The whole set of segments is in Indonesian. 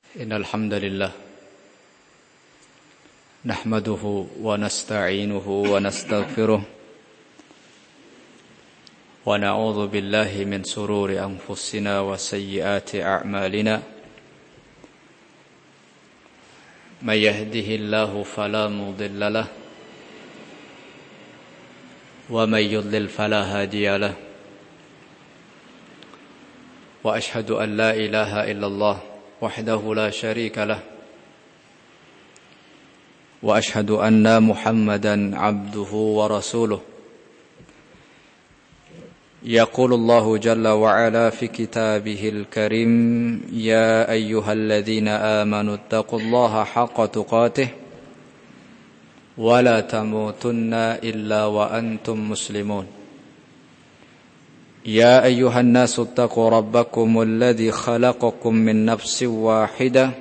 إن الحمد لله نحمده ونستعينه ونستغفره ونعوذ بالله من شرور أنفسنا وسيئات أعمالنا من يهده الله فلا مضل له ومن يضلل فلا هادي له وأشهد أن لا إله إلا الله وحده لا شريك له وأشهد أن محمدا عبده ورسوله يقول الله جل وعلا في كتابه الكريم يا أيها الذين آمنوا اتقوا الله حق تقاته ولا تموتن إلا وأنتم مسلمون يا أيها الناس اتقوا ربكم الذي خلقكم من نفس واحدة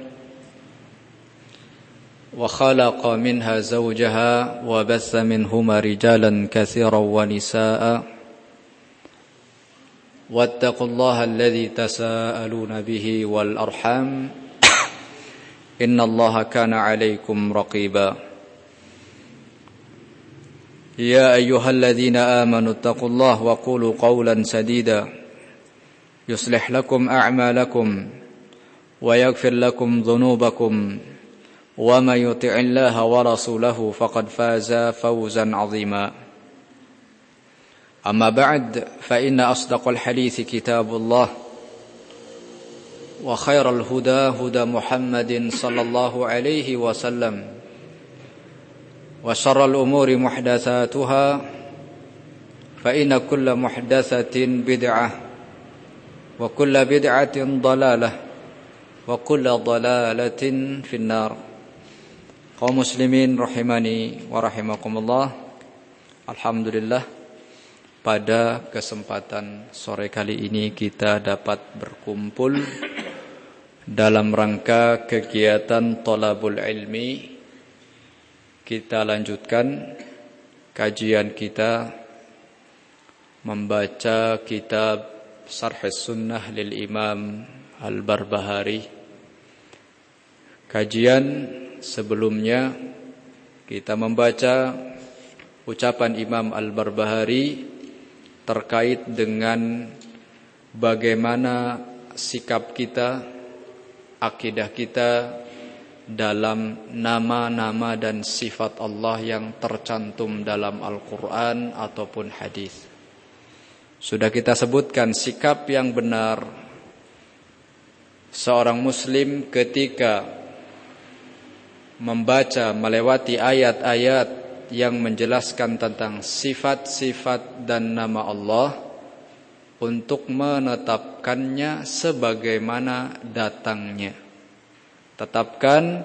وخلق منها زوجها وبث منهما رجالا كثيرا ونساء واتقوا الله الذي تساءلون به والأرحام إن الله كان عليكم رقيبا يا أيها الذين آمنوا اتقوا الله وقولوا قولا سديدا يصلح لكم أعمالكم ويغفر لكم ذنوبكم ومن يطع الله ورسوله فقد فاز فوزا عظيما أما بعد فإن أصدق الحديث كتاب الله وخير الهدى هدى محمد صلى الله عليه وسلم وشر الأمور محدثاتها فإن كل محدثة بدعة وكل بدعة ضلالة وكل ضلالة في النار. Kaum muslimin rahimani wa rahimakumullah. Alhamdulillah, pada kesempatan sore kali ini kita dapat berkumpul dalam rangka kegiatan thalabul ilmi. Kita lanjutkan kajian kita membaca kitab Syarh Sunnah lil Imam Al-Barbahari. Kajian sebelumnya kita membaca ucapan Imam Al-Barbahari terkait dengan bagaimana sikap kita, akidah kita dalam nama-nama dan sifat Allah yang tercantum dalam Al-Quran ataupun hadis. Sudah kita sebutkan sikap yang benar seorang muslim ketika membaca melewati ayat-ayat yang menjelaskan tentang sifat-sifat dan nama Allah untuk menetapkannya sebagaimana datangnya. Tetapkan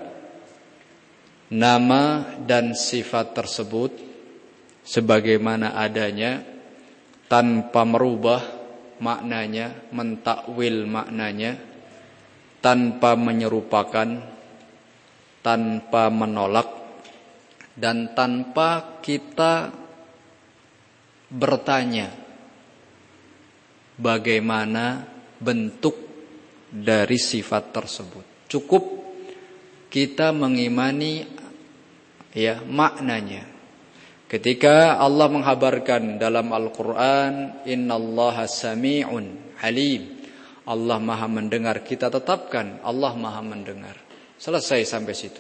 nama dan sifat tersebut sebagaimana adanya tanpa merubah maknanya, mentakwil maknanya, tanpa menyerupakan, tanpa menolak, dan tanpa kita bertanya bagaimana bentuk dari sifat tersebut. Cukup kita mengimani maknanya. Ketika Allah menghabarkan dalam Al-Quran, Innallaha sami'un alim, Allah maha mendengar, kita tetapkan Allah maha mendengar. Selesai sampai situ.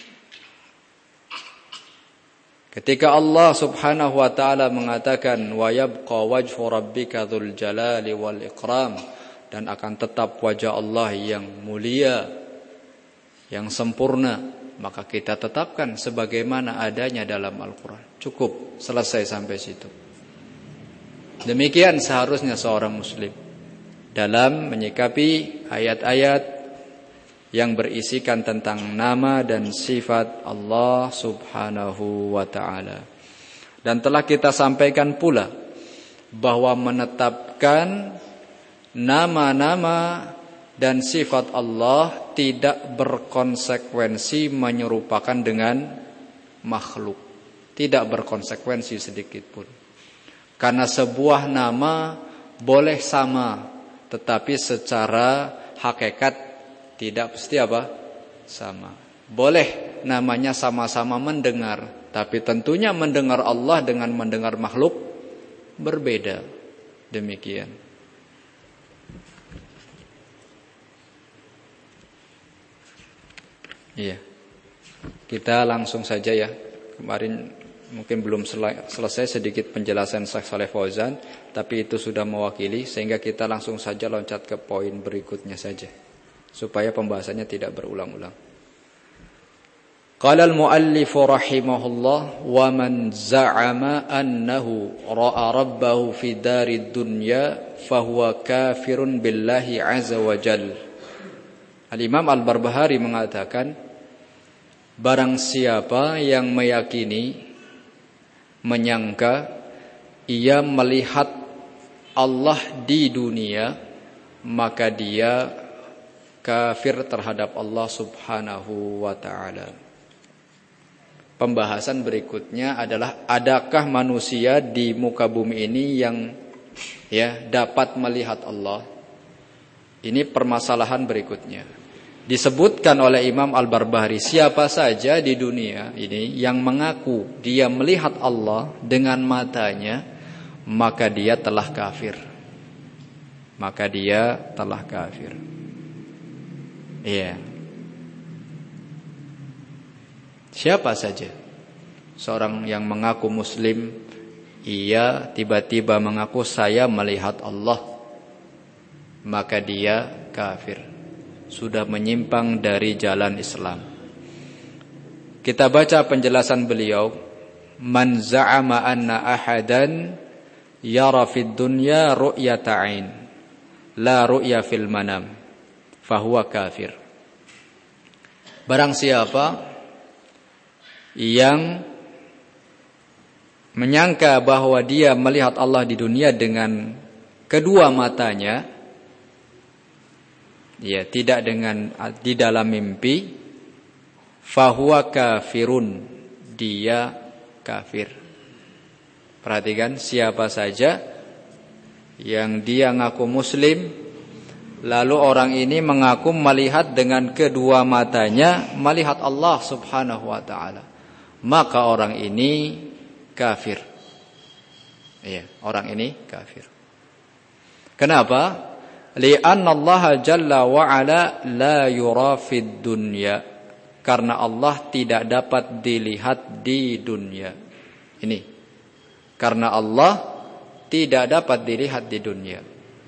Ketika Allah subhanahu wa ta'ala mengatakan, Wa yabqa wajhu rabbika dzul jalali wal ikram, dan akan tetap wajah Allah yang mulia, yang sempurna, maka kita tetapkan sebagaimana adanya dalam Al-Quran. Cukup, selesai sampai situ. Demikian seharusnya seorang muslim dalam menyikapi ayat-ayat yang berisikan tentang nama dan sifat Allah subhanahu wa ta'ala. Dan telah kita sampaikan pula bahwa menetapkan nama-nama dan sifat Allah tidak berkonsekuensi menyerupakan dengan makhluk. Tidak berkonsekuensi sedikit pun. Karena sebuah nama boleh sama, tetapi secara hakikat Tidak pasti apa? Sama. Boleh namanya sama-sama mendengar, tapi tentunya mendengar Allah dengan mendengar makhluk berbeda. Demikian. Iya. Kita langsung saja ya. Kemarin mungkin belum selesai sedikit penjelasan Syekh Shalih Fauzan, tapi itu sudah mewakili sehingga kita langsung saja loncat ke poin berikutnya saja supaya pembahasannya tidak berulang-ulang. Qala al-muallif rahimahullah wa man za'ama annahu ra'a rabbahu fi darid dunya fahuwa kafirun billahi azza wa jalla. Al-Imam Al-Barbahari mengatakan, barang siapa yang meyakini, menyangka ia melihat Allah di dunia, maka dia kafir terhadap Allah Subhanahu wa ta'ala. Pembahasan berikutnya adalah, adakah manusia di muka bumi ini yang dapat melihat Allah? Ini permasalahan berikutnya. Disebutkan oleh Imam Al-Barbahari, siapa saja di dunia ini yang mengaku dia melihat Allah dengan matanya, maka dia telah kafir. Maka dia telah kafir. Iya. Siapa saja seorang yang mengaku muslim, ia tiba-tiba mengaku saya melihat Allah, maka dia kafir, sudah menyimpang dari jalan Islam. Kita baca penjelasan beliau, man za'ama anna ahadan yara fid dunya ru'yata 'ain la ru'ya fil manam fahuwa kafir. Barang siapa yang menyangka bahwa dia melihat Allah di dunia dengan kedua matanya, ya, tidak dengan di dalam mimpi, fahuwa kafirun, dia kafir. Perhatikan, siapa saja yang dia ngaku muslim, lalu orang ini mengaku melihat dengan kedua matanya, melihat Allah Subhanahu wa ta'ala, maka orang ini kafir. Iya, orang ini kafir. Kenapa? Li'anna Allah Jalla wa Ala la yura fid dunya. Karena Allah tidak dapat dilihat di dunia. Ini. Karena Allah tidak dapat dilihat di dunia.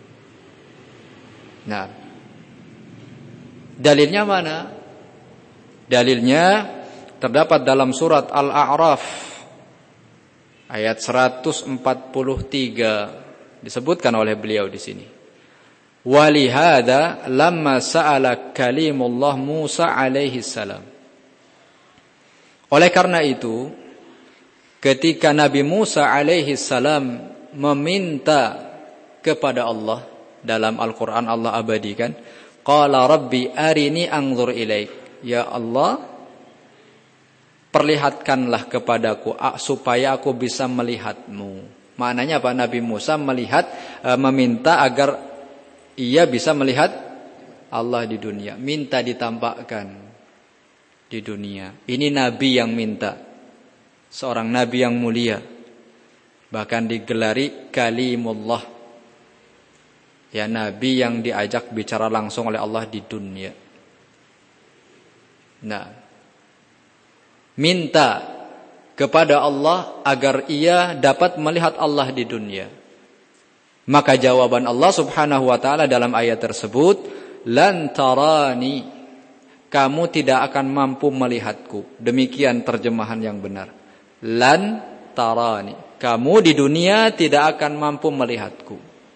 Nah, dalilnya mana? Dalilnya terdapat dalam surat Al-A'raf ayat 143, disebutkan oleh beliau di sini. Walihada lamma sa'ala kalimullah Musa alaihi salam. Oleh karena itu, ketika Nabi Musa alaihi salam meminta kepada Allah, dalam Al-Quran Allah abadikan, qala rabbi arini anzur ilaik, ya Allah, perlihatkanlah kepadaku supaya aku bisa melihatmu. Maknanya apa? Nabi Musa meminta agar ia bisa melihat Allah di dunia, minta ditampakkan di dunia. Ini Nabi yang minta, seorang Nabi yang mulia, bahkan digelari kalimullah, ya, Nabi yang diajak bicara langsung oleh Allah di dunia. Nah, minta kepada Allah agar ia dapat melihat Allah di dunia. Maka jawaban Allah Subhanahu wa ta'ala dalam ayat tersebut, lan tarani, kamu tidak akan mampu melihatku. Demikian terjemahan yang benar. Lan tarani, kamu di dunia tidak akan mampu melihatku.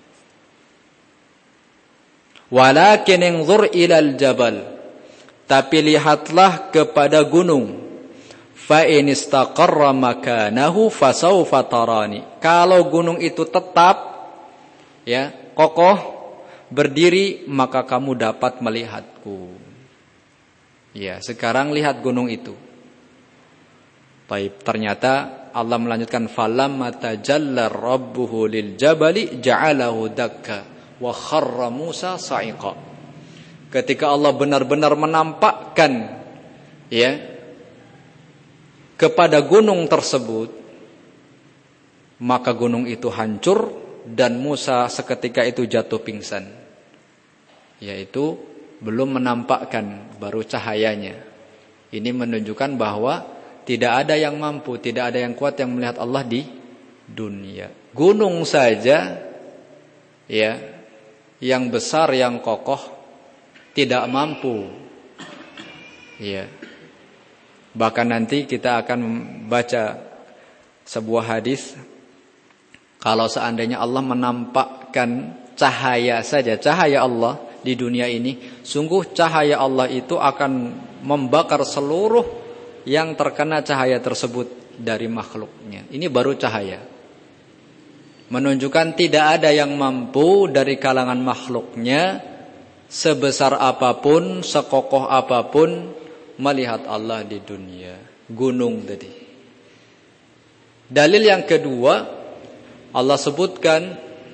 Walakin inzur ilal jabal, tapi lihatlah kepada gunung. Fa in istaqarra makanahu fasawfa tarani. Kalau gunung itu tetap, ya, kokoh berdiri, maka kamu dapat melihatku. Ya, sekarang lihat gunung itu. Baik, ternyata Allah melanjutkan, falamma tajalla rabbuhu lil jabali ja'alahu dakka wa kharra Musa sa'iqa. Ketika Allah benar-benar menampakkan ya kepada gunung tersebut, maka gunung itu hancur dan Musa seketika itu jatuh pingsan. Yaitu belum menampakkan, baru cahayanya. Ini menunjukkan bahwa tidak ada yang mampu, tidak ada yang kuat yang melihat Allah di dunia. Gunung saja ya yang besar, yang kokoh tidak mampu. Ya. Bahkan nanti kita akan baca sebuah hadis, kalau seandainya Allah menampakkan cahaya saja, cahaya Allah di dunia ini, sungguh cahaya Allah itu akan membakar seluruh yang terkena cahaya tersebut dari makhluknya. Ini baru cahaya. Menunjukkan tidak ada yang mampu dari kalangan makhluknya, sebesar apapun, sekokoh apapun, melihat Allah di dunia. Gunung tadi. Dalil yang kedua, Allah sebutkan,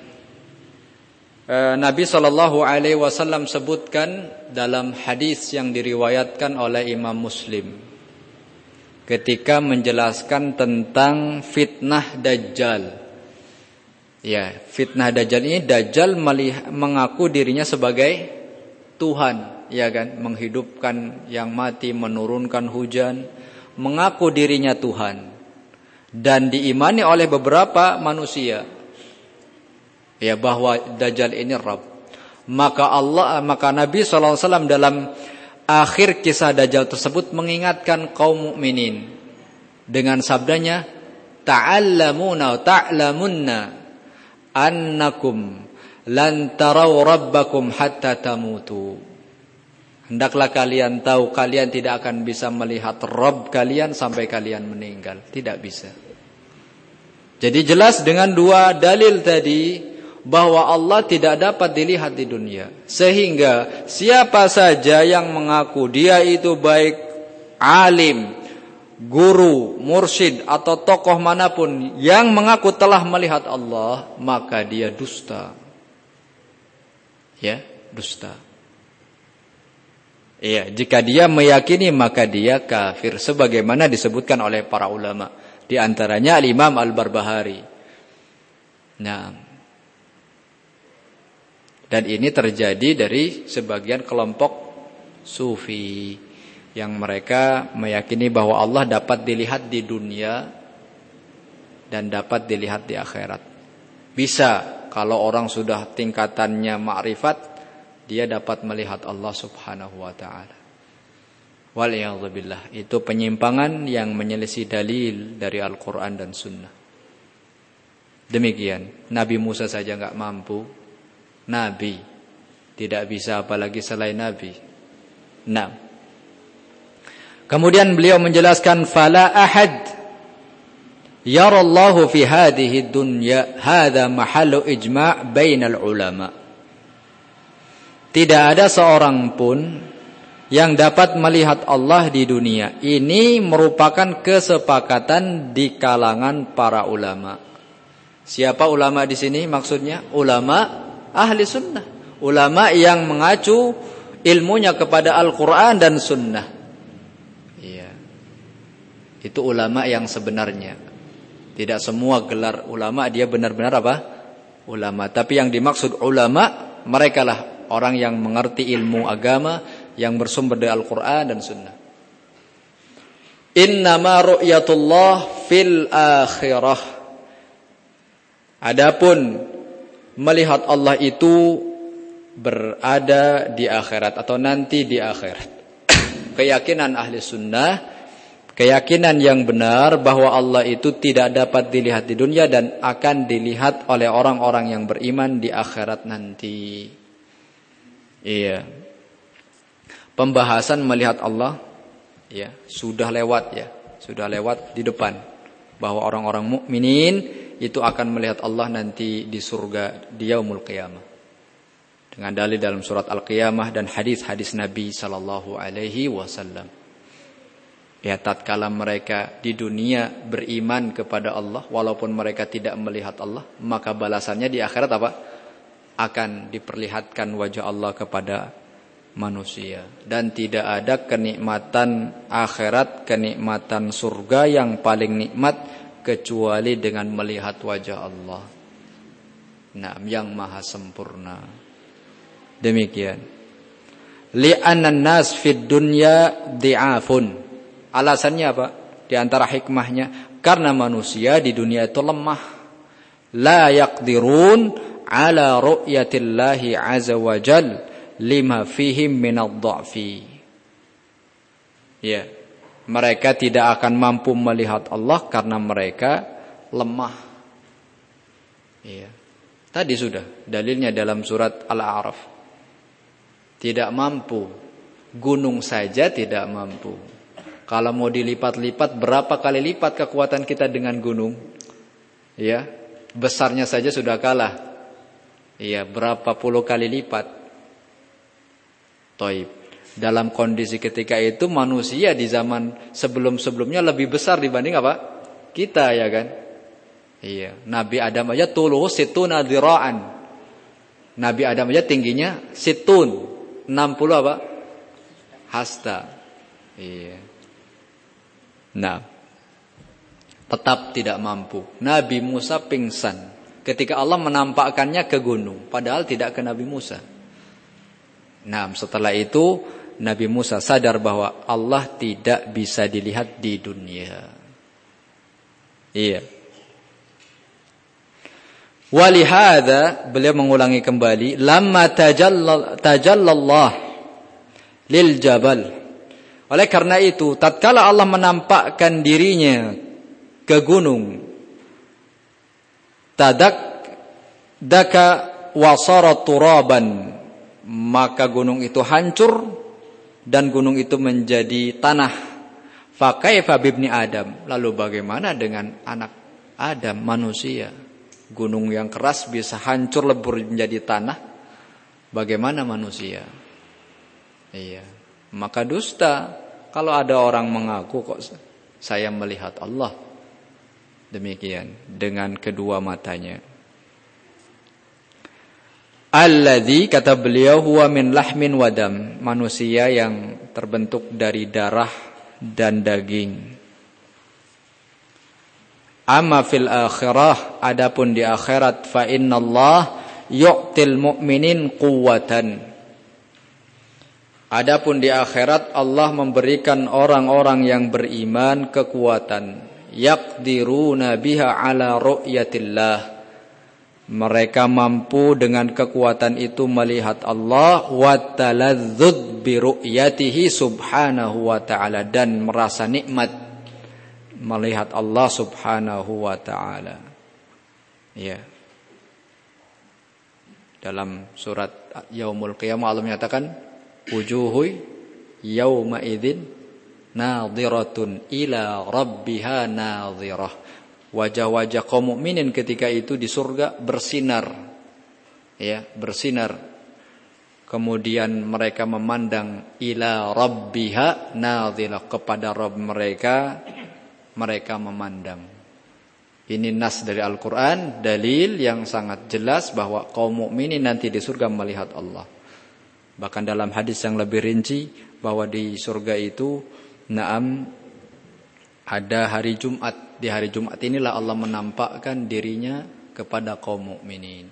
Nabi SAW sebutkan dalam hadis yang diriwayatkan oleh Imam Muslim ketika menjelaskan tentang fitnah Dajjal. Ya, fitnah Dajjal ini, Dajjal mengaku dirinya sebagai Tuhan, ya kan, menghidupkan yang mati, menurunkan hujan, mengaku dirinya Tuhan dan diimani oleh beberapa manusia ya bahwa Dajjal ini Rabb. Maka Nabi SAW dalam akhir kisah Dajjal tersebut mengingatkan kaum mukminin dengan sabdanya, ta'allamuna ta'lamunna annakum lan tarau rabbakum hatta tamutu. Hendaklah kalian tahu, kalian tidak akan bisa melihat Rabb kalian sampai kalian meninggal. Tidak bisa. Jadi jelas dengan dua dalil tadi bahwa Allah tidak dapat dilihat di dunia. Sehingga siapa saja yang mengaku dia itu baik alim, guru, mursyid atau tokoh manapun yang mengaku telah melihat Allah, maka dia dusta. Ya, dusta. Iya, jika dia meyakini maka dia kafir sebagaimana disebutkan oleh para ulama, di antaranya Al-Imam Al-Barbahari. Nah, dan ini terjadi dari sebagian kelompok sufi yang mereka meyakini bahwa Allah dapat dilihat di dunia dan dapat dilihat di akhirat. Bisa kalau orang sudah tingkatannya ma'rifat, dia dapat melihat Allah Subhanahu wa taala. Waliyadzubillah. Itu penyimpangan yang menyelisih dalil dari Al-Qur'an dan Sunnah. Demikian, Nabi Musa saja enggak mampu. Nabi tidak bisa, apalagi selain Nabi. Nah. Kemudian beliau menjelaskan, fala ahad yarallahu fi hadhihi dunya hadza mahallu ijma' bainal ulama. Tidak ada seorang pun yang dapat melihat Allah di dunia. Ini merupakan kesepakatan di kalangan para ulama. Siapa ulama di sini maksudnya? Ulama ahli sunnah. Ulama yang mengacu ilmunya kepada Al-Quran dan sunnah. Iya. Itu ulama yang sebenarnya. Tidak semua gelar ulama dia benar-benar apa? Ulama. Tapi yang dimaksud ulama, merekalah orang yang mengerti ilmu agama yang bersumber dari Al-Quran dan Sunnah. Innama ru'yatullah fil akhirah. Adapun melihat Allah itu berada di akhirat atau nanti di akhirat. Keyakinan ahli sunnah, keyakinan yang benar bahwa Allah itu tidak dapat dilihat di dunia dan akan dilihat oleh orang-orang yang beriman di akhirat nanti. Iya. Pembahasan melihat Allah ya, sudah lewat ya, sudah lewat di depan bahwa orang-orang mukminin itu akan melihat Allah nanti di surga di yaumul qiyamah. Dengan dalil dalam surat Al-Qiyamah dan hadis-hadis Nabi sallallahu alaihi wasallam. Ya, tatkala mereka di dunia beriman kepada Allah walaupun mereka tidak melihat Allah, maka balasannya di akhirat apa? Akan diperlihatkan wajah Allah kepada manusia. Dan tidak ada kenikmatan akhirat, kenikmatan surga yang paling nikmat kecuali dengan melihat wajah Allah. Nah, yang maha sempurna. Demikian. Li'anna an-nas fid dunya di'afun. Alasannya apa? Di antara hikmahnya, karena manusia di dunia itu lemah. La yaqdirun ala ru'yatillahi azza wa jal lima fihim minadh-dha'fi. Ya, mereka tidak akan mampu melihat Allah karena mereka lemah. Ya. Tadi sudah dalilnya dalam surat Al-A'raf. Tidak mampu. Gunung saja tidak mampu. Kalau mau dilipat-lipat, berapa kali lipat kekuatan kita dengan gunung? Ya, besarnya saja sudah kalah. Ya, berapa puluh kali lipat. Taib. Dalam kondisi ketika itu manusia di zaman sebelum-sebelumnya lebih besar dibanding apa? Kita, ya kan? Iya, Nabi Adam aja tuluhu situna dzira'an. Nabi Adam aja tingginya situn, 60 apa? Hasta. Iya. Nah, tetap tidak mampu. Nabi Musa pingsan ketika Allah menampakkannya ke gunung, padahal tidak ke Nabi Musa. Nah, setelah itu Nabi Musa sadar bahwa Allah tidak bisa dilihat di dunia. Iya. Walihada, beliau mengulangi kembali, lamma tajallallah lil jabal. Oleh karena itu, tatkala Allah menampakkan dirinya ke gunung, daka wasara turaban, maka gunung itu hancur dan gunung itu menjadi tanah. Fa kaifa bibni Adam, lalu bagaimana dengan anak Adam, manusia? Gunung yang keras bisa hancur lebur menjadi tanah. Bagaimana manusia? Iya. Maka dusta kalau ada orang mengaku kok saya melihat Allah. Demikian dengan kedua matanya. Alladzi, kata beliau, huwa min lahmin wadam, manusia yang terbentuk dari darah dan daging. Amma fil akhirah, adapun di akhirat, fa innallah yu'til mu'minin quwwatan. Adapun di akhirat Allah memberikan orang-orang yang beriman kekuatan, yaqdiruna biha ala ru'yatillah. Mereka mampu dengan kekuatan itu melihat Allah, wa taladzud bi ru'yatihi subhanahu wa ta'ala, dan merasa nikmat melihat Allah subhanahu wa ta'ala. Ya. Dalam surat Yaumul Qiyamah Allah menyatakan, wujuhu yawma idzin nadhiratun ila rabbiha nadhirah. Wajah-wajah kaum mukminin ketika itu di surga bersinar. Ya, bersinar. Kemudian mereka memandang ila rabbiha nadhirah, kepada Rabb mereka memandang. Ini nas dari Al-Quran, dalil yang sangat jelas bahwa kaum mukminin nanti di surga melihat Allah. Bahkan dalam hadis yang lebih rinci bahwa di surga itu ada hari Jumat. Di hari Jumat inilah Allah menampakkan dirinya kepada kaum mukminin.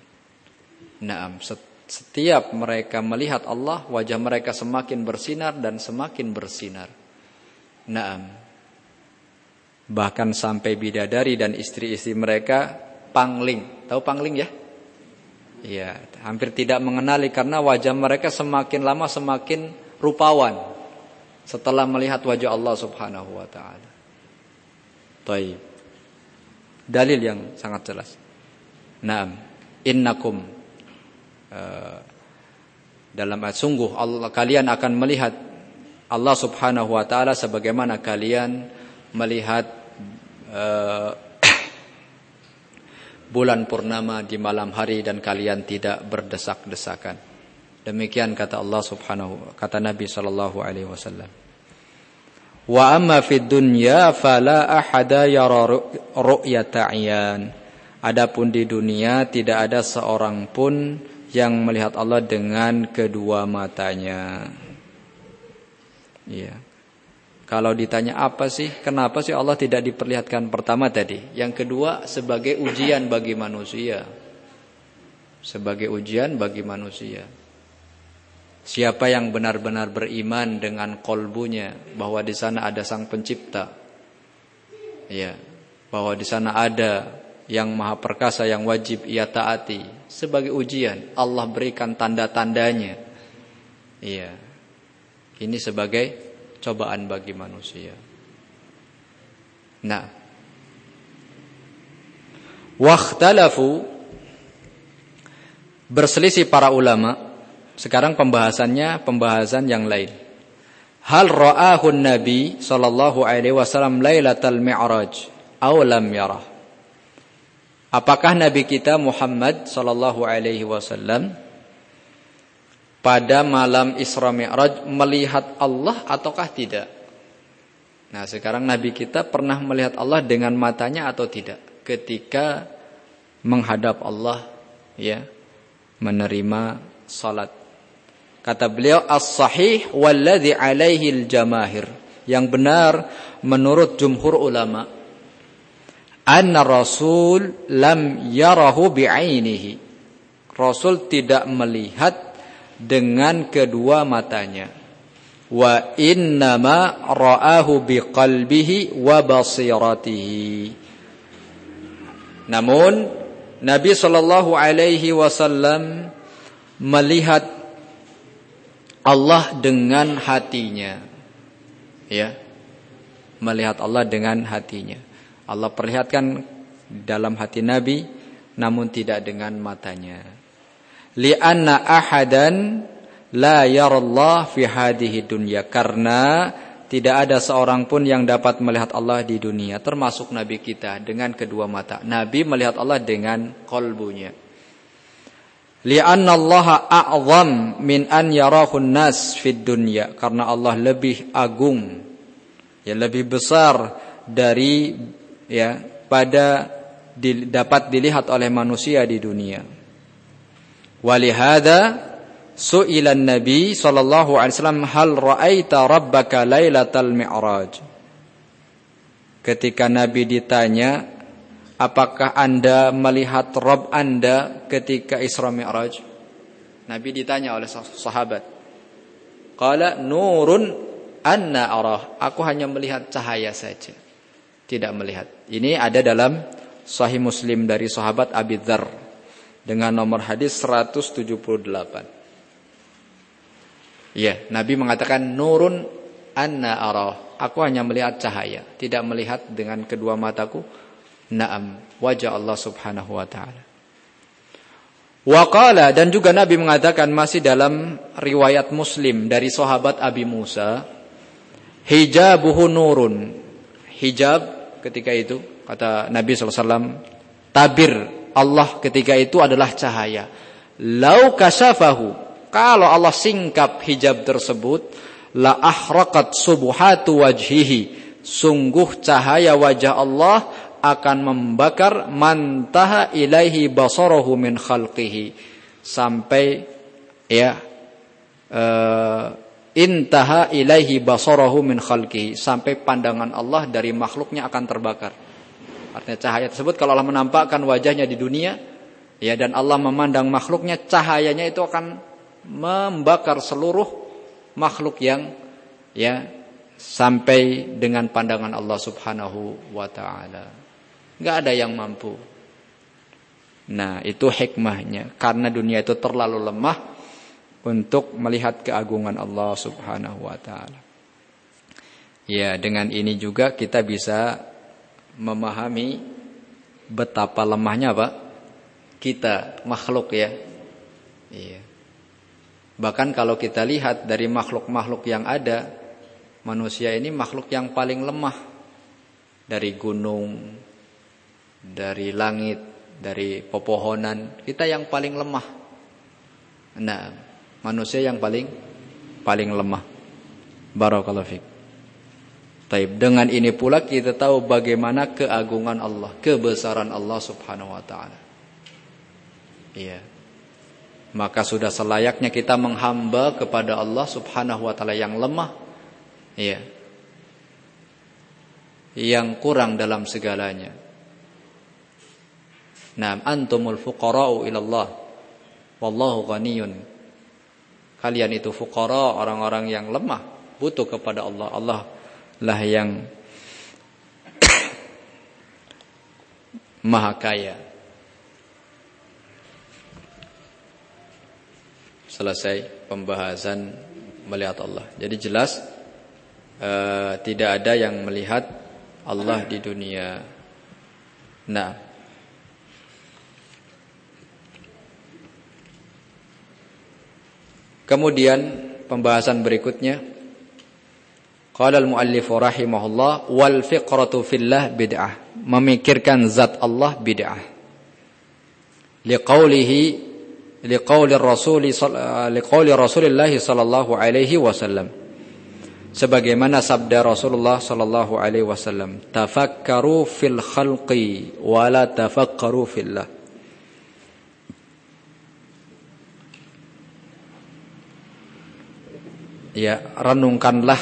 Setiap mereka melihat Allah, wajah mereka semakin bersinar dan semakin bersinar. Bahkan sampai bidadari dan istri-istri mereka pangling. Tahu pangling ya? Iya, hampir tidak mengenali karena wajah mereka semakin lama semakin rupawan setelah melihat wajah Allah Subhanahu wa taala. Baik. Dalil yang sangat jelas. Innakum dalam ayat, sungguh Allah, kalian akan melihat Allah Subhanahu wa taala sebagaimana kalian melihat bulan purnama di malam hari dan kalian tidak berdesak-desakan. Demikian kata Allah Subhanahu, kata Nabi sallallahu alaihi wasallam. Wa amma fid dunya fala ahada yara ru'yata 'ayan. Adapun di dunia tidak ada seorang pun yang melihat Allah dengan kedua matanya. Iya. Kalau ditanya apa sih, kenapa sih Allah tidak diperlihatkan pertama tadi? Yang kedua sebagai ujian bagi manusia. Sebagai ujian bagi manusia. Siapa yang benar-benar beriman dengan kolbunya bahwa di sana ada Sang Pencipta. Ya, bahwa di sana ada yang Maha Perkasa yang wajib ia taati. Sebagai ujian Allah berikan tanda-tandanya. Iya. Ini sebagai cobaan bagi manusia. Nah, wakhtalafu, berselisih para ulama. Sekarang pembahasan yang lain. Hal ra'ahun Nabi sallallahu alaihi wasallam lailatal mi'raj aw lam yarah? Apakah Nabi kita Muhammad sallallahu alaihi wasallam pada malam Isra Mi'raj melihat Allah ataukah tidak? Nah, sekarang Nabi kita pernah melihat Allah dengan matanya atau tidak ketika menghadap Allah, ya, menerima salat. Kata beliau, as-sahih walladzi alaihi al-jamaahir. Yang benar menurut jumhur ulama, anna Rasul lam yarahu bi'ainihi. Rasul tidak melihat dengan kedua matanya. Wa innama ra'ahu biqalbihi wa basiratihi. Namun Nabi sallallahu alaihi wasallam melihat Allah dengan hatinya. Ya. Melihat Allah dengan hatinya. Allah perlihatkan dalam hati Nabi namun tidak dengan matanya. Li'anna ahadan la yarallah fi hadhihi dunya, karena tidak ada seorang pun yang dapat melihat Allah di dunia termasuk Nabi kita dengan kedua mata. Nabi melihat Allah dengan qalbunya. Li'anna Allah a'zam min an yarahu an-nas fid dunya, karena Allah lebih agung, ya, lebih besar dari, ya, pada dapat dilihat oleh manusia di dunia. Walihada su'ilan Nabi sallallahu alaihi wasallam hal ra'aita rabbaka lailatal mi'raj. Ketika Nabi ditanya, apakah Anda melihat Rabb Anda ketika Isra Mi'raj? Nabi ditanya oleh sahabat. Qala nurun anna arah. Aku hanya melihat cahaya saja, tidak melihat. Ini ada dalam Sahih Muslim dari sahabat Abi Dzar dengan nomor hadis 178. Ya, Nabi mengatakan nurun anna arah. Aku hanya melihat cahaya, tidak melihat dengan kedua mataku. Naam, wajah Allah Subhanahu wa taala. Wa qala, dan juga Nabi mengatakan masih dalam riwayat Muslim dari sahabat Abi Musa, hijabuhu nurun. Hijab ketika itu, kata Nabi sallallahu alaihi wasallam, tabir Allah ketika itu adalah cahaya. Lau kasyafahu, kalau Allah singkap hijab tersebut, la ahraqat subuhatu wajhihi, sungguh cahaya wajah Allah akan membakar mantaha ilaihi basarahu min khalqihi, sampai, ya, intaha ilaihi basarahu min khalqihi, sampai pandangan Allah dari makhluknya akan terbakar. Artinya cahaya tersebut kalau Allah menampakkan wajahnya di dunia, ya, dan Allah memandang makhluknya, cahayanya itu akan membakar seluruh makhluk yang, ya, sampai dengan pandangan Allah Subhanahu wa taala. Enggak ada yang mampu. Nah, itu hikmahnya, karena dunia itu terlalu lemah untuk melihat keagungan Allah Subhanahu wa taala. Ya, dengan ini juga kita bisa memahami betapa lemahnya apa? Kita makhluk, ya. Iya. Bahkan kalau kita lihat dari makhluk-makhluk yang ada, manusia ini makhluk yang paling lemah. Dari gunung, dari langit, dari pepohonan, kita yang paling lemah. Nah, manusia yang paling lemah. Barakallahu fiik. Taib. Dengan ini pula kita tahu bagaimana keagungan Allah, kebesaran Allah Subhanahu wa taala. Iya. Maka sudah selayaknya kita menghamba kepada Allah Subhanahu wa taala yang lemah, ya, yang kurang dalam segalanya. Naam, antumul fuqara'u ilallah wallahu ghaniyun. Kalian itu fuqara, orang-orang yang lemah, butuh kepada Allah. Allah lah yang maha kaya. Selesai pembahasan melihat Allah. Jadi jelas tidak ada yang melihat Allah di dunia. Nah, kemudian pembahasan berikutnya, qala al-muallif rahimahullah wal fiqratu fillah bid'ah. Memikirkan zat Allah bid'ah. Liqauli Rasulillah sallallahu alaihi wasallam. Sebagaimana sabda Rasulullah sallallahu alaihi wasallam, tafakkaru fil khalqi wa la tafakkaru fillah. Ya, renungkanlah,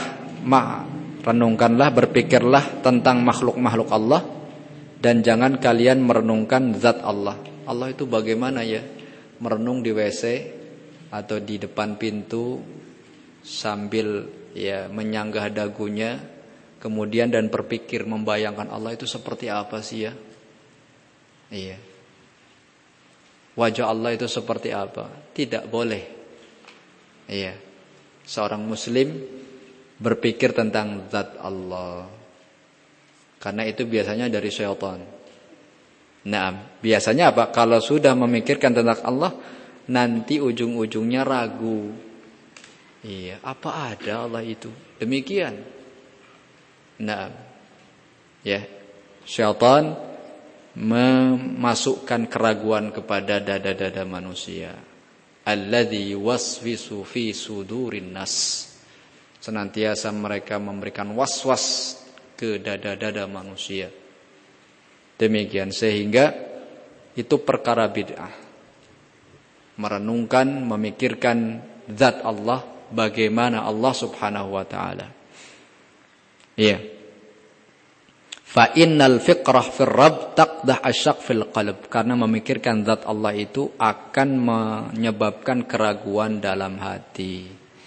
berpikirlah tentang makhluk-makhluk Allah dan jangan kalian merenungkan zat Allah. Allah itu bagaimana ya? Merenung di WC atau di depan pintu sambil ya menyanggah dagunya, kemudian dan berpikir membayangkan Allah itu seperti apa sih ya? Iya. Wajah Allah itu seperti apa? Tidak boleh. Iya. Seorang muslim berpikir tentang zat Allah. Karena itu biasanya dari syaitan. Nah, biasanya apa? Kalau sudah memikirkan tentang Allah, nanti ujung-ujungnya ragu. Iya, apa ada Allah itu? Demikian. Nah, ya, syaitan memasukkan keraguan kepada dada-dada manusia. Alladzi yuwaswisu fi sudurin nas. Senantiasa mereka memberikan was-was ke dada-dada manusia. Demikian, sehingga itu perkara bid'ah. Merenungkan, memikirkan zat Allah, bagaimana Allah Subhanahu wa taala. Iya. Fa innal fiqrah fir rabb taqdah asyak fil qalb. Karena memikirkan zat Allah itu akan menyebabkan keraguan dalam hati.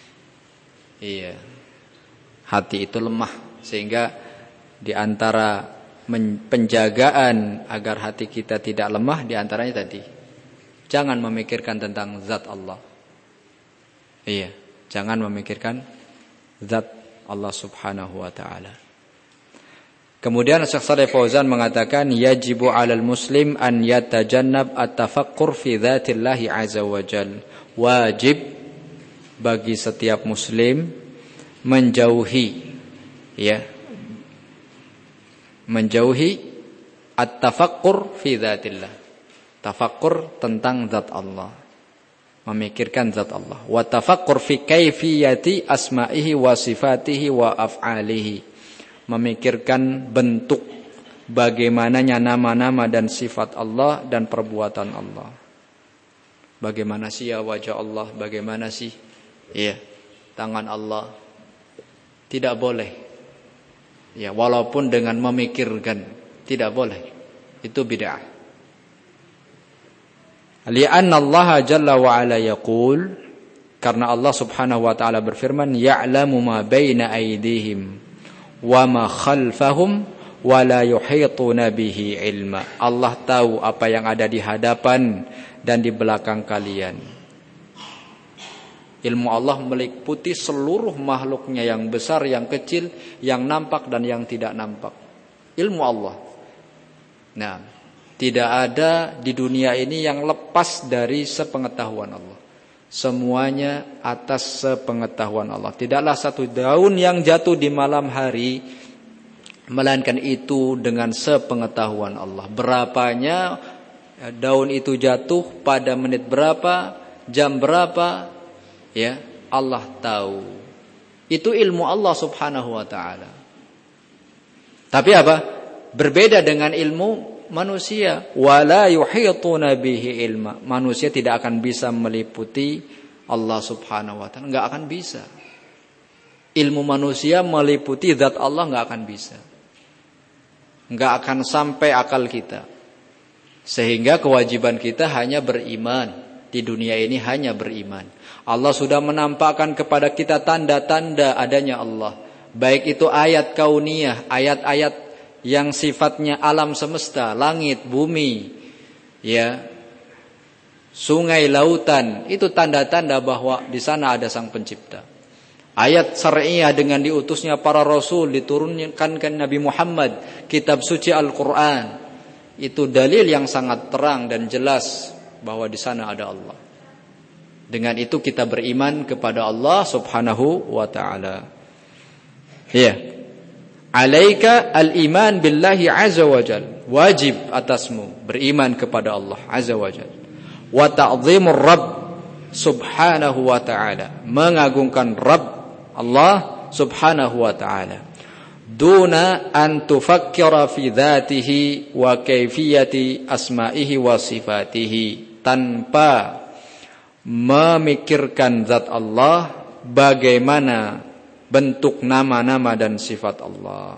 Iya. Hati itu lemah, sehingga di antara penjagaan agar hati kita tidak lemah, di antaranya tadi, jangan memikirkan tentang zat Allah. Iya, jangan memikirkan zat Allah Subhanahu wa taala. Kemudian Syekh Shalih Fauzan mengatakan, yajibu 'alal muslim an yatajannab at-tafakkur fi dzatillahi azza wa jalla. Wajib bagi setiap muslim menjauhi at-tafakkur fi dzatillah. Tafakkur tentang zat Allah. Memikirkan zat Allah. Wa tafakkur fi kaifiyati asma'ihi wa sifatihi wa af'alihi. Memikirkan bentuk bagaimananya nama-nama dan sifat Allah dan perbuatan Allah. Bagaimana sih ya wajah Allah? Bagaimana sih tangan Allah? Tidak boleh. Ya, walaupun dengan memikirkan, tidak boleh. Itu bid'ah. Li'anna Allah jalla wa ala yaqul, karena Allah Subhanahu wa taala berfirman, ya'lamu ma baina aydihim wa ma khalfahum wa la yuhituna bihi ilma. Allah tahu apa yang ada di hadapan dan di belakang kalian. Ilmu Allah meliputi seluruh makhluknya, yang besar, yang kecil, yang nampak dan yang tidak nampak. Ilmu Allah. Nah, tidak ada di dunia ini yang lepas dari sepengetahuan Allah. Semuanya atas sepengetahuan Allah. Tidaklah satu daun yang jatuh di malam hari, melainkan itu dengan sepengetahuan Allah. Berapanya daun itu jatuh, pada menit berapa, jam berapa, ya, Allah tahu. Itu ilmu Allah Subhanahu wa taala. Tapi apa? Berbeda dengan ilmu manusia. Wala yuhituna bihi ilma. Manusia tidak akan bisa meliputi Allah Subhanahu wa taala, enggak akan bisa. Ilmu manusia meliputi zat Allah enggak akan bisa. Enggak akan sampai akal kita. Sehingga kewajiban kita hanya beriman. Di dunia ini hanya beriman. Allah sudah menampakkan kepada kita tanda-tanda adanya Allah. Baik itu ayat kauniyah, ayat-ayat yang sifatnya alam semesta, langit, bumi, ya, sungai, lautan, itu tanda-tanda bahwa di sana ada Sang Pencipta. Ayat syar'iyah dengan diutusnya para rasul, diturunkan ke Nabi Muhammad, kitab suci Al-Qur'an, itu dalil yang sangat terang dan jelas bahwa di sana ada Allah. Dengan itu kita beriman kepada Allah Subhanahu wa taala. Ya. Alaika al-iman billahi azza wa jalla. Wajib atasmu beriman kepada Allah azza wa jalla. Wa ta'zimur rabb subhanahu wa ta'ala. Mengagungkan Rabb Allah subhanahu wa ta'ala. Duna an tufakkira fi dhatihi wa kaifiyati asma'ihi wa sifatihi. Tanpa memikirkan zat Allah, bagaimana bentuk nama-nama dan sifat Allah.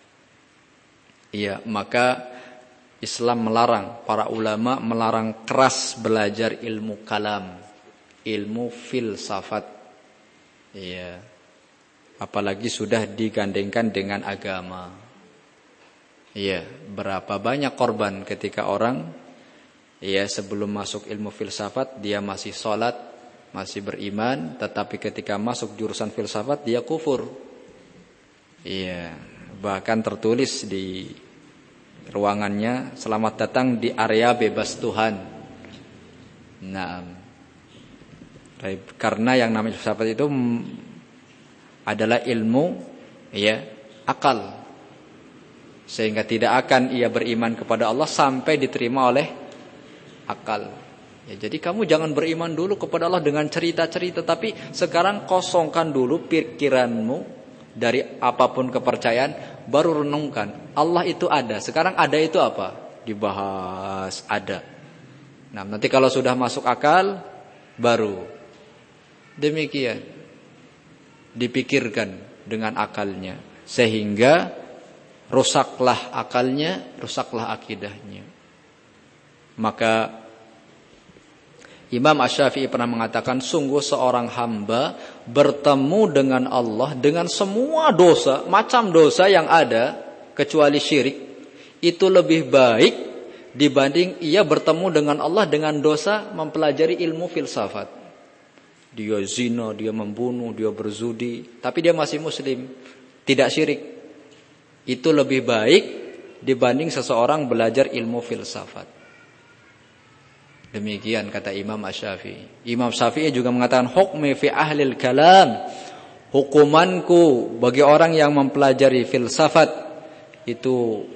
Iya, maka Islam melarang, para ulama melarang keras belajar ilmu kalam, ilmu filsafat. Iya. Apalagi sudah digandengkan dengan agama. Iya, berapa banyak korban ketika orang sebelum masuk ilmu filsafat dia masih sholat, masih beriman, tetapi ketika masuk jurusan filsafat dia kufur. Iya, bahkan tertulis di ruangannya, selamat datang di area bebas Tuhan. Nah, karena yang namanya filsafat itu adalah ilmu akal, sehingga tidak akan ia beriman kepada Allah sampai diterima oleh akal. Ya, jadi kamu jangan beriman dulu kepada Allah dengan cerita-cerita, tapi sekarang kosongkan dulu pikiranmu dari apapun kepercayaan, baru renungkan Allah itu ada. Sekarang ada itu apa? Dibahas ada. Nah, nanti kalau sudah masuk akal, baru demikian dipikirkan dengan akalnya, sehingga rusaklah akalnya, rusaklah akidahnya. Maka Imam Asy-Syafi'i pernah mengatakan, sungguh seorang hamba bertemu dengan Allah dengan semua dosa, macam dosa yang ada kecuali syirik, itu lebih baik dibanding ia bertemu dengan Allah dengan dosa mempelajari ilmu filsafat. Dia zina, dia membunuh, dia berzudi, tapi dia masih muslim, tidak syirik. Itu lebih baik dibanding seseorang belajar ilmu filsafat. Demikian kata Imam Asy-Syafi'i. Imam Syafi'i juga mengatakan, hukmi fi ahlil kalam, hukumanku bagi orang yang mempelajari filsafat itu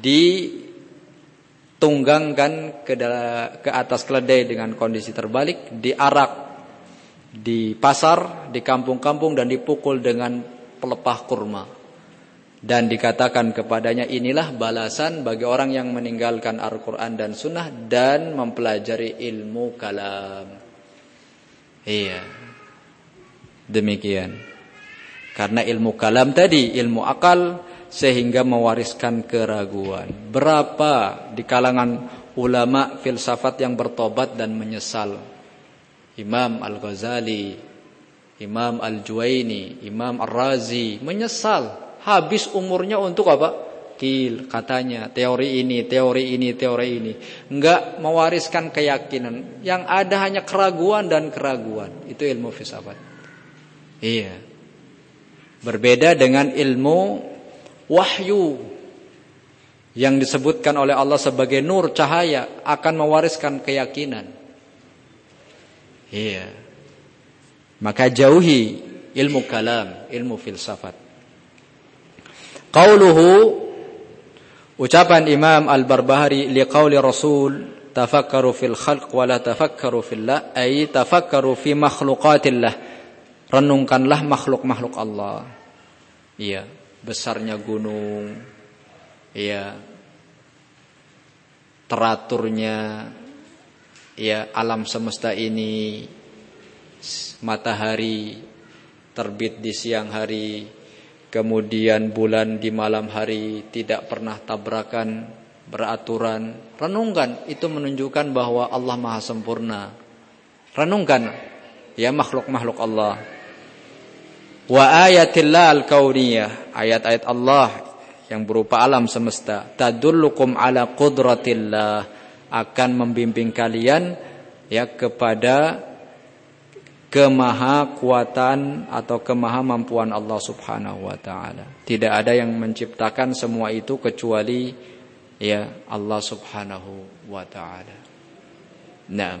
ditunggangkan ke atas keledai dengan kondisi terbalik, diarak di pasar, di kampung-kampung, dan dipukul dengan pelepah kurma. Dan dikatakan kepadanya, inilah balasan bagi orang yang meninggalkan Al-Quran dan Sunnah dan mempelajari ilmu kalam. Iya, demikian. Karena ilmu kalam tadi, ilmu akal, sehingga mewariskan keraguan. Berapa di kalangan ulama filsafat yang bertobat dan menyesal? Imam Al-Ghazali, Imam Al-Juwaini, Imam Ar-Razi menyesal. Habis umurnya untuk apa? Katanya teori ini, teori ini, teori ini. Enggak mewariskan keyakinan. Yang ada hanya keraguan dan keraguan. Itu ilmu filsafat. Iya. Berbeda dengan ilmu wahyu yang disebutkan oleh Allah sebagai nur, cahaya, akan mewariskan keyakinan. Iya. Maka jauhi ilmu kalam, ilmu filsafat. Qauluhu, ucapan Imam Al-Barbahari liqauli Rasul, tafakkaru fil khalq wa la tafakkaru fillah, ay tafakkaru fi makhluqatillah, renungkanlah makhluk-makhluk Allah. Iya, besarnya gunung, iya, teraturnya ya alam semesta ini, matahari terbit di siang hari, kemudian bulan di malam hari, tidak pernah tabrakan, beraturan. Renungkan, itu menunjukkan bahwa Allah Maha Sempurna. Renungkan ya makhluk-makhluk Allah. Wa ayatillah al-kauniyah, ayat-ayat Allah yang berupa alam semesta, tadullukum ala qudratillah, akan membimbing kalian ya kepada kemahakuatan atau kemahamampuan Allah Subhanahu wa taala. Tidak ada yang menciptakan semua itu kecuali ya Allah Subhanahu wa taala. Nah,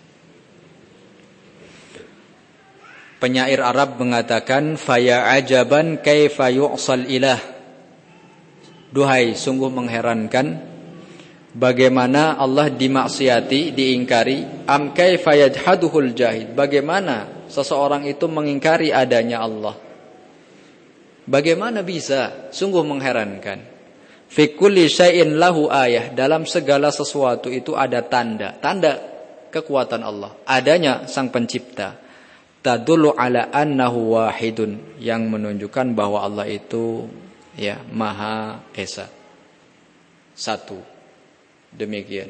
penyair Arab mengatakan faya ajaban kaifa yu'sal ilah. Duhai, sungguh mengherankan bagaimana Allah dimaksiati, diingkari. Am kaifa yajhaduhul jahid, bagaimana seseorang itu mengingkari adanya Allah. Bagaimana bisa? Sungguh mengherankan. Fi kulli syai'in lahu ayah, dalam segala sesuatu itu ada tanda kekuatan Allah, adanya Sang Pencipta. Tadullu ala annahu wahidun, yang menunjukkan bahwa Allah itu ya Maha Esa, satu. Demikian.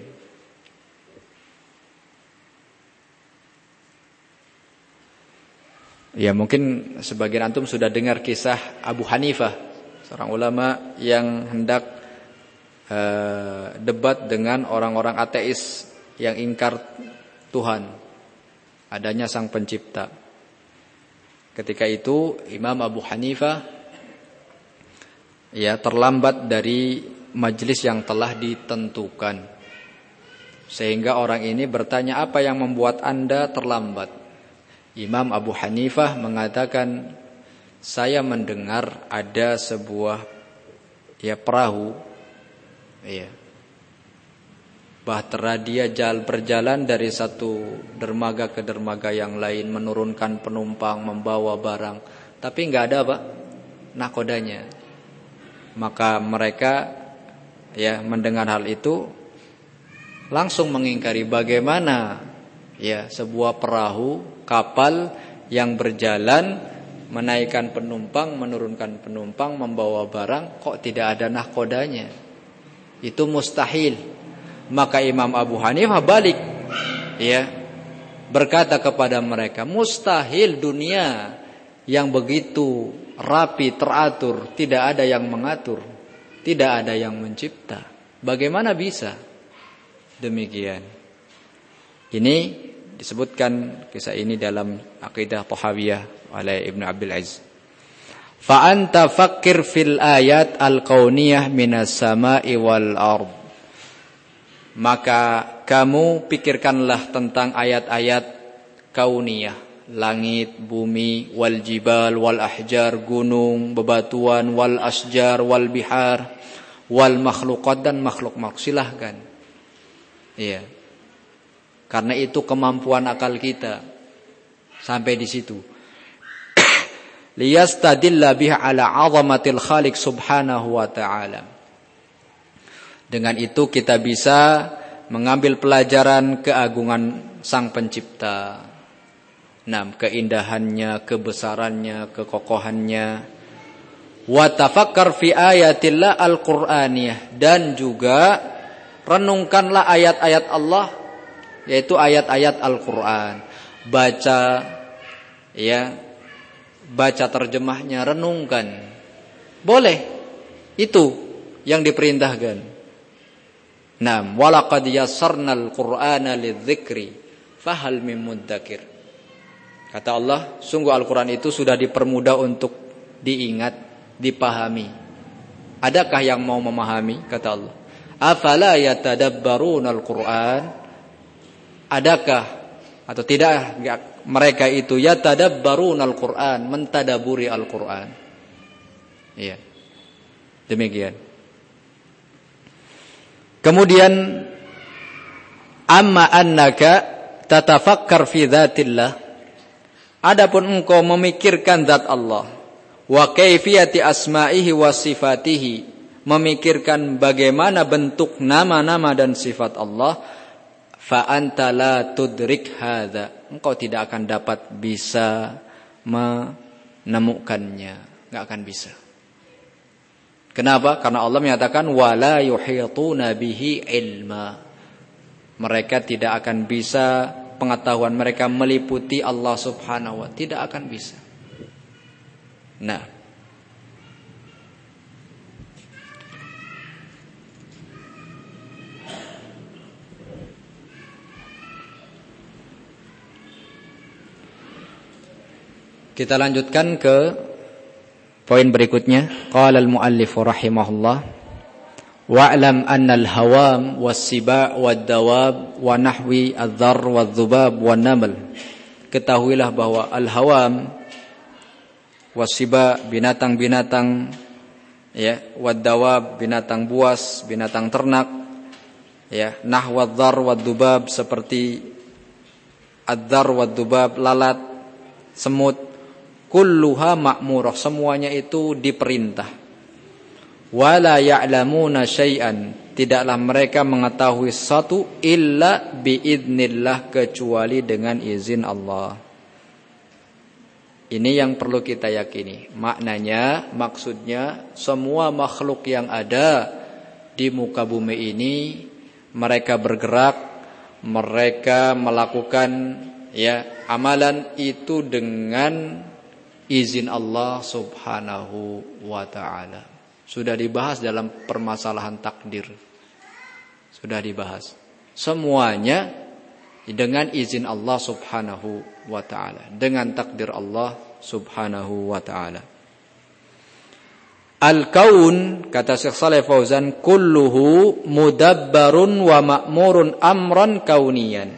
Ya, mungkin sebagian antum sudah dengar kisah Abu Hanifah, seorang ulama yang hendak debat dengan orang-orang ateis yang ingkar Tuhan, adanya Sang Pencipta. Ketika itu Imam Abu Hanifah ya terlambat dari majelis yang telah ditentukan, sehingga orang ini bertanya, apa yang membuat Anda terlambat? Imam Abu Hanifah mengatakan, saya mendengar ada sebuah ya perahu ya, bahtera dia berjalan dari satu dermaga ke dermaga yang lain, menurunkan penumpang, membawa barang, tapi nggak ada apa nakodanya. Maka mereka ya mendengar hal itu langsung mengingkari, bagaimana ya sebuah perahu, kapal yang berjalan menaikkan penumpang, menurunkan penumpang, membawa barang, kok tidak ada nahkodanya? Itu mustahil. Maka Imam Abu Hanifah balik ya berkata kepada mereka, mustahil dunia yang begitu rapi, teratur, tidak ada yang mengatur, tidak ada yang mencipta. Bagaimana bisa? Demikian. Ini disebutkan kisah ini dalam Aqidah Thahawiyah oleh Ibnu Abdul Aziz. Fa anta fakkir fil ayat al-kauniyah minas sama'i wal ard. Maka kamu pikirkanlah tentang ayat-ayat kauniyah, langit, bumi, wal jibal, wal ahjar, gunung, bebatuan, wal asjar, wal bihar, wal makhluqat, dan makhluk-makhluk. Silahkan. Iya. Karena itu kemampuan akal kita sampai di situ. Liyastadilla biha ala 'azamatil khaliq subhanahu wa ta'ala. Dengan itu kita bisa mengambil pelajaran keagungan Sang Pencipta. Keindahannya, kebesarannya, kekokohannya. Wa tafakkar fi ayatillah al-Qur'aniyah, dan juga renungkanlah ayat-ayat Allah, yaitu ayat-ayat Al-Qur'an. Baca terjemahnya, renungkan. Boleh. Itu yang diperintahkan. Walaqad yassarnal Qur'ana lidzikri fahal mim mudzakir. Kata Allah, sungguh Al-Qur'an itu sudah dipermudah untuk diingat, dipahami. Adakah yang mau memahami? Kata Allah. Afala yatadabbarunal Qur'an? Adakah atau tidak mereka itu yatadabbarunal Qur'an, mentadaburi Al-Qur'an? Iya. Demikian. Kemudian amma annaka tatafakkar fi dzatillah, adapun engkau memikirkan zat Allah, wa kaifiyati asma'ihi wa sifatihi, memikirkan bagaimana bentuk nama-nama dan sifat Allah, fa anta la tudrik hadza, engkau tidak akan dapat bisa menemukannya, enggak akan bisa. Kenapa? Karena Allah menyatakan wala yuhituna bihi ilma. Mereka tidak akan bisa, pengetahuan mereka meliputi Allah Subhanahu wa ta'ala, tidak akan bisa. Nah, kita lanjutkan ke poin berikutnya. Qala al-muallif rahimahullah, wa'lam anna al-hawam was-siba' wad-dawab wa nahwi adh-dharr wadh-dhubab wan-naml. Ketahuilah bahwa al-hawam was-siba' binatang-binatang, ya, wad-dawab binatang buas, binatang ternak, ya, nahwa adh-dharr wadh-dhubab seperti adh-dharr wadh-dhubab, lalat, semut, kulluha ma'murah, semuanya itu diperintah. Wala ya'lamuna syai'an, tidaklah mereka mengetahui satu illa biidznillah, kecuali dengan izin Allah. Ini yang perlu kita yakini. Maknanya, maksudnya semua makhluk yang ada di muka bumi ini, mereka bergerak, mereka melakukan, ya, amalan itu dengan izin Allah Subhanahu wa ta'ala. Sudah dibahas dalam permasalahan takdir. Sudah dibahas. Semuanya dengan izin Allah Subhanahu wa ta'ala, dengan takdir Allah Subhanahu wa ta'ala. Al-kaun, kata Syekh Shalih Fauzan, kulluhu mudabbarun wa ma'murun amran kauniyan.